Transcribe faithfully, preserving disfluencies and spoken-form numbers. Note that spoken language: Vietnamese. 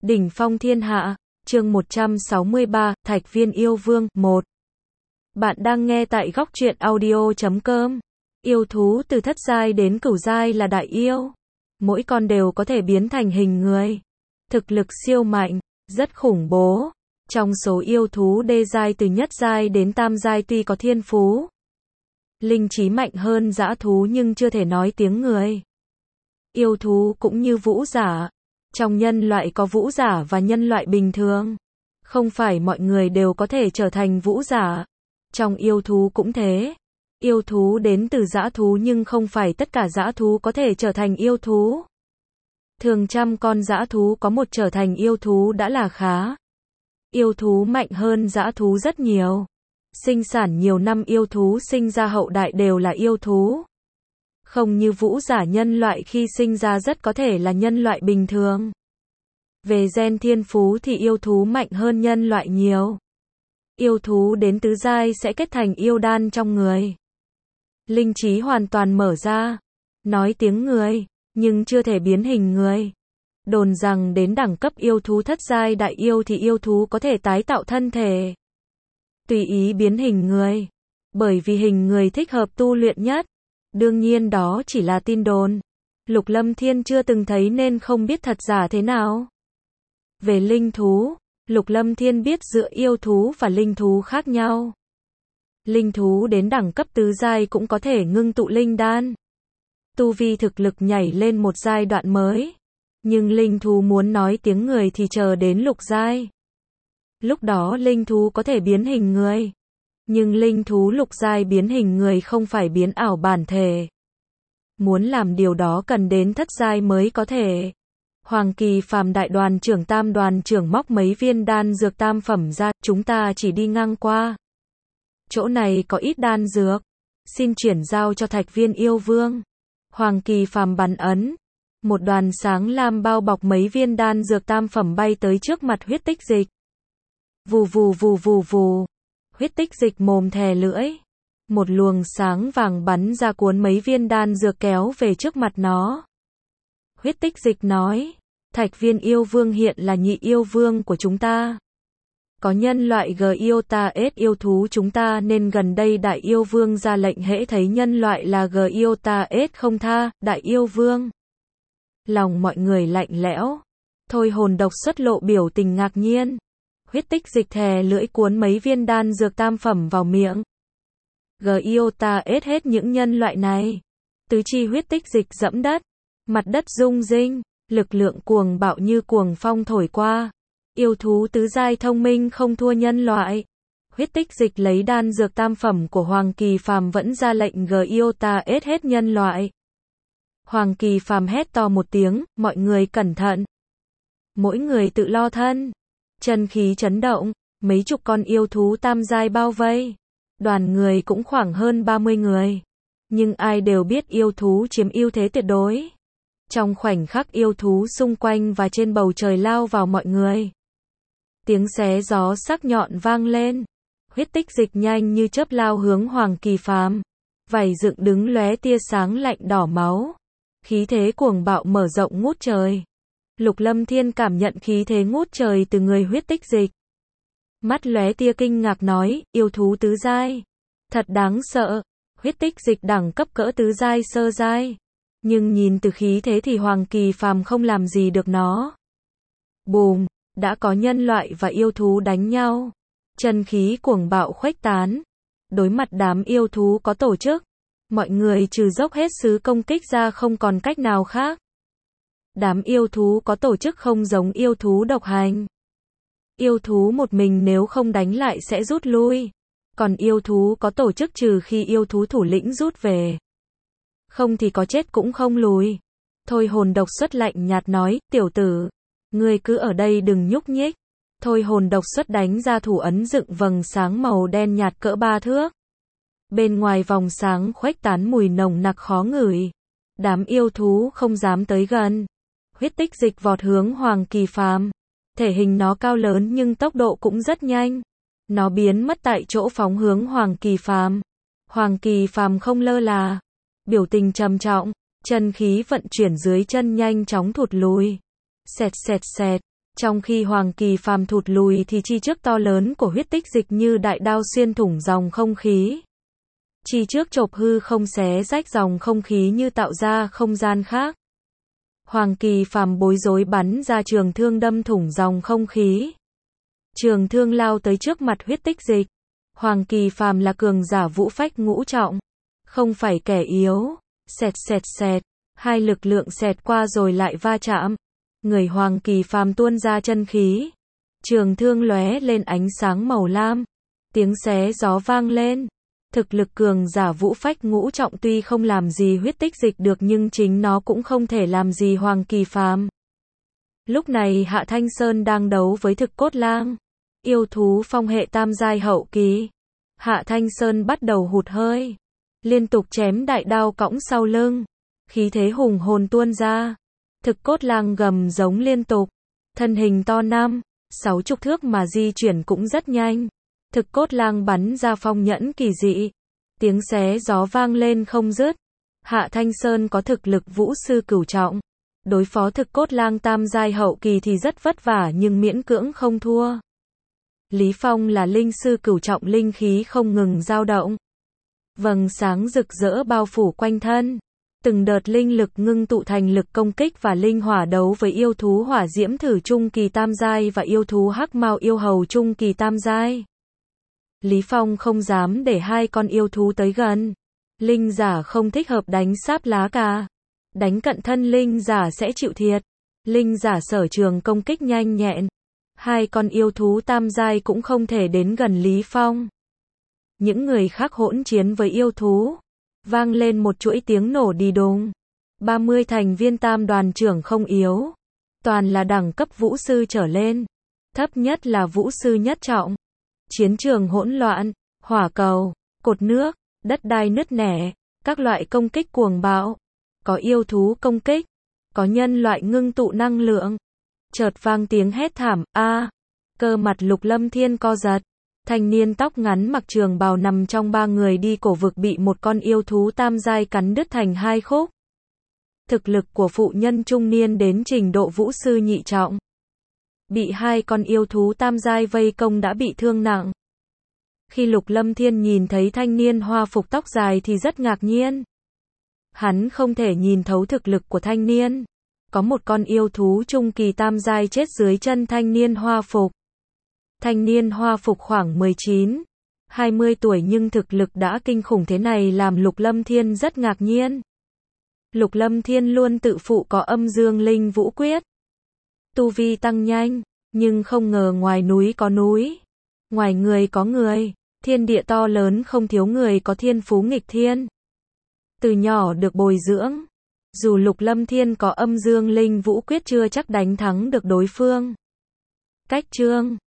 Đỉnh phong thiên hạ, chương một trăm sáu mươi ba, Thạch Viên yêu vương, một. Bạn đang nghe tại góc truyện audio chấm com. Yêu thú từ thất giai đến cửu giai là đại yêu. Mỗi con đều có thể biến thành hình người. Thực lực siêu mạnh, rất khủng bố. Trong số yêu thú đê giai từ nhất giai đến tam giai tuy có thiên phú, linh trí mạnh hơn dã thú nhưng chưa thể nói tiếng người. Yêu thú cũng như vũ giả. Trong nhân loại có vũ giả và nhân loại bình thường. Không phải mọi người đều có thể trở thành vũ giả. Trong yêu thú cũng thế. Yêu thú đến từ dã thú nhưng không phải tất cả dã thú có thể trở thành yêu thú. Thường trăm con dã thú có một trở thành yêu thú đã là khá. Yêu thú mạnh hơn dã thú rất nhiều. Sinh sản nhiều năm yêu thú sinh ra hậu đại đều là yêu thú. Không như vũ giả nhân loại khi sinh ra rất có thể là nhân loại bình thường. Về gen thiên phú thì yêu thú mạnh hơn nhân loại nhiều. Yêu thú đến tứ giai sẽ kết thành yêu đan trong người. Linh trí hoàn toàn mở ra. Nói tiếng người, nhưng chưa thể biến hình người. Đồn rằng đến đẳng cấp yêu thú thất giai đại yêu thì yêu thú có thể tái tạo thân thể. Tùy ý biến hình người. Bởi vì hình người thích hợp tu luyện nhất. Đương nhiên đó chỉ là tin đồn. Lục Lâm Thiên chưa từng thấy nên không biết thật giả thế nào. Về linh thú, Lục Lâm Thiên biết giữa yêu thú và linh thú khác nhau. Linh thú đến đẳng cấp tứ giai cũng có thể ngưng tụ linh đan. Tu vi thực lực nhảy lên một giai đoạn mới. Nhưng linh thú muốn nói tiếng người thì chờ đến lục giai. Lúc đó linh thú có thể biến hình người. Nhưng linh thú lục giai biến hình người không phải biến ảo bản thể. Muốn làm điều đó cần đến thất giai mới có thể. Hoàng Kỳ Phàm đại đoàn trưởng tam đoàn trưởng móc mấy viên đan dược tam phẩm ra, chúng ta chỉ đi ngang qua. Chỗ này có ít đan dược. Xin chuyển giao cho Thạch Viên yêu vương. Hoàng Kỳ Phàm bắn ấn. Một đoàn sáng lam bao bọc mấy viên đan dược tam phẩm bay tới trước mặt huyết tích dịch. Vù vù vù vù vù. Huyết tích dịch mồm thè lưỡi. Một luồng sáng vàng bắn ra cuốn mấy viên đan dược kéo về trước mặt nó. Huyết tích dịch nói, Thạch Viên yêu vương hiện là nhị yêu vương của chúng ta. Có nhân loại g yêu ta ết yêu thú chúng ta nên gần đây đại yêu vương ra lệnh hễ thấy nhân loại là g yêu ta ết không tha, đại yêu vương. Lòng mọi người lạnh lẽo. Thôi hồn độc xuất lộ biểu tình ngạc nhiên. Huyết tích dịch thè lưỡi cuốn mấy viên đan dược tam phẩm vào miệng. G yêu ta ết hết những nhân loại này. Tứ chi huyết tích dịch dẫm đất. Mặt đất rung rinh. Lực lượng cuồng bạo như cuồng phong thổi qua. Yêu thú tứ giai thông minh không thua nhân loại. Huyết tích dịch lấy đan dược tam phẩm của Hoàng Kỳ Phàm vẫn ra lệnh g yêu ta ết hết nhân loại. Hoàng Kỳ Phàm hét to một tiếng, mọi người cẩn thận. Mỗi người tự lo thân. Chân khí chấn động, mấy chục con yêu thú tam giai bao vây. Đoàn người cũng khoảng hơn ba mươi người. Nhưng ai đều biết yêu thú chiếm ưu thế tuyệt đối. Trong khoảnh khắc yêu thú xung quanh và trên bầu trời lao vào mọi người. Tiếng xé gió sắc nhọn vang lên. Huyết tích dịch nhanh như chớp lao hướng Hoàng Kỳ Phàm. Vảy dựng đứng lóe tia sáng lạnh đỏ máu. Khí thế cuồng bạo mở rộng ngút trời. Lục Lâm Thiên cảm nhận khí thế ngút trời từ người huyết tích dịch. Mắt lóe tia kinh ngạc nói, yêu thú tứ giai. Thật đáng sợ. Huyết tích dịch đẳng cấp cỡ tứ giai sơ giai. Nhưng nhìn từ khí thế thì Hoàng Kỳ Phàm không làm gì được nó. Bùm, đã có nhân loại và yêu thú đánh nhau. Chân khí cuồng bạo khuếch tán. Đối mặt đám yêu thú có tổ chức. Mọi người trừ dốc hết sứ công kích ra không còn cách nào khác. Đám yêu thú có tổ chức không giống yêu thú độc hành. Yêu thú một mình nếu không đánh lại sẽ rút lui. Còn yêu thú có tổ chức trừ khi yêu thú thủ lĩnh rút về. Không thì có chết cũng không lùi. Thôi hồn độc xuất lạnh nhạt nói, tiểu tử. Ngươi cứ ở đây đừng nhúc nhích. Thôi hồn độc xuất đánh ra thủ ấn dựng vầng sáng màu đen nhạt cỡ ba thước. Bên ngoài vòng sáng khuếch tán mùi nồng nặc khó ngửi. Đám yêu thú không dám tới gần. Huyết tích dịch vọt hướng Hoàng Kỳ Phàm. Thể hình nó cao lớn nhưng tốc độ cũng rất nhanh. Nó biến mất tại chỗ phóng hướng Hoàng Kỳ Phàm. Hoàng Kỳ Phàm không lơ là. Biểu tình trầm trọng. Chân khí vận chuyển dưới chân nhanh chóng thụt lùi. Xẹt xẹt xẹt. Trong khi Hoàng Kỳ Phàm thụt lùi thì chi trước to lớn của huyết tích dịch như đại đao xuyên thủng dòng không khí. Chi trước chộp hư không xé rách dòng không khí như tạo ra không gian khác. Hoàng Kỳ Phàm bối rối bắn ra trường thương đâm thủng dòng không khí. Trường thương lao tới trước mặt huyết tích dịch. Hoàng Kỳ Phàm là cường giả vũ phách ngũ trọng, không phải kẻ yếu. Xẹt xẹt xẹt, hai lực lượng xẹt qua rồi lại va chạm. Người Hoàng Kỳ Phàm tuôn ra chân khí. Trường thương lóe lên ánh sáng màu lam. Tiếng xé gió vang lên. Thực lực cường giả vũ phách ngũ trọng tuy không làm gì huyết tích dịch được nhưng chính nó cũng không thể làm gì Hoàng Kỳ Phàm. Lúc này Hạ Thanh Sơn đang đấu với thực cốt lang, yêu thú phong hệ tam giai hậu kỳ. Hạ Thanh Sơn bắt đầu hụt hơi, liên tục chém đại đao cõng sau lưng, khí thế hùng hồn tuôn ra. Thực cốt lang gầm giống liên tục, thân hình to năm, sáu chục thước mà di chuyển cũng rất nhanh. Thực cốt lang bắn ra phong nhẫn kỳ dị, tiếng xé gió vang lên không dứt. Hạ Thanh Sơn có thực lực vũ sư cửu trọng, đối phó thực cốt lang tam giai hậu kỳ thì rất vất vả nhưng miễn cưỡng không thua. Lý Phong là linh sư cửu trọng, linh khí không ngừng dao động, vầng sáng rực rỡ bao phủ quanh thân. Từng đợt linh lực ngưng tụ thành lực công kích và linh hỏa đấu với yêu thú hỏa diễm thử trung kỳ tam giai và yêu thú hắc mao yêu hầu trung kỳ tam giai. Lý Phong không dám để hai con yêu thú tới gần. Linh giả không thích hợp đánh sáp lá cà. Đánh cận thân linh giả sẽ chịu thiệt. Linh giả sở trường công kích nhanh nhẹn. Hai con yêu thú tam giai cũng không thể đến gần Lý Phong. Những người khác hỗn chiến với yêu thú. Vang lên một chuỗi tiếng nổ đi đùng. ba mươi thành viên tam đoàn trưởng không yếu. Toàn là đẳng cấp vũ sư trở lên. Thấp nhất là vũ sư nhất trọng. Chiến trường hỗn loạn, hỏa cầu, cột nước, đất đai nứt nẻ, các loại công kích cuồng bạo. Có yêu thú công kích, có nhân loại ngưng tụ năng lượng. Chợt vang tiếng hét thảm, a, cơ mặt Lục Lâm Thiên co giật. Thanh niên tóc ngắn mặc trường bào nằm trong ba người đi cổ vực bị một con yêu thú tam giai cắn đứt thành hai khúc. Thực lực của phụ nhân trung niên đến trình độ vũ sư nhị trọng. Bị hai con yêu thú tam giai vây công đã bị thương nặng. Khi Lục Lâm Thiên nhìn thấy thanh niên hoa phục tóc dài thì rất ngạc nhiên. Hắn không thể nhìn thấu thực lực của thanh niên. Có một con yêu thú trung kỳ tam giai chết dưới chân thanh niên hoa phục. Thanh niên hoa phục khoảng mười chín, hai mươi tuổi nhưng thực lực đã kinh khủng thế này làm Lục Lâm Thiên rất ngạc nhiên. Lục Lâm Thiên luôn tự phụ có âm dương linh vũ quyết. Tu vi tăng nhanh, nhưng không ngờ ngoài núi có núi, ngoài người có người, thiên địa to lớn không thiếu người có thiên phú nghịch thiên. Từ nhỏ được bồi dưỡng, dù Lục Lâm Thiên có âm dương linh vũ quyết chưa chắc đánh thắng được đối phương. Cách chương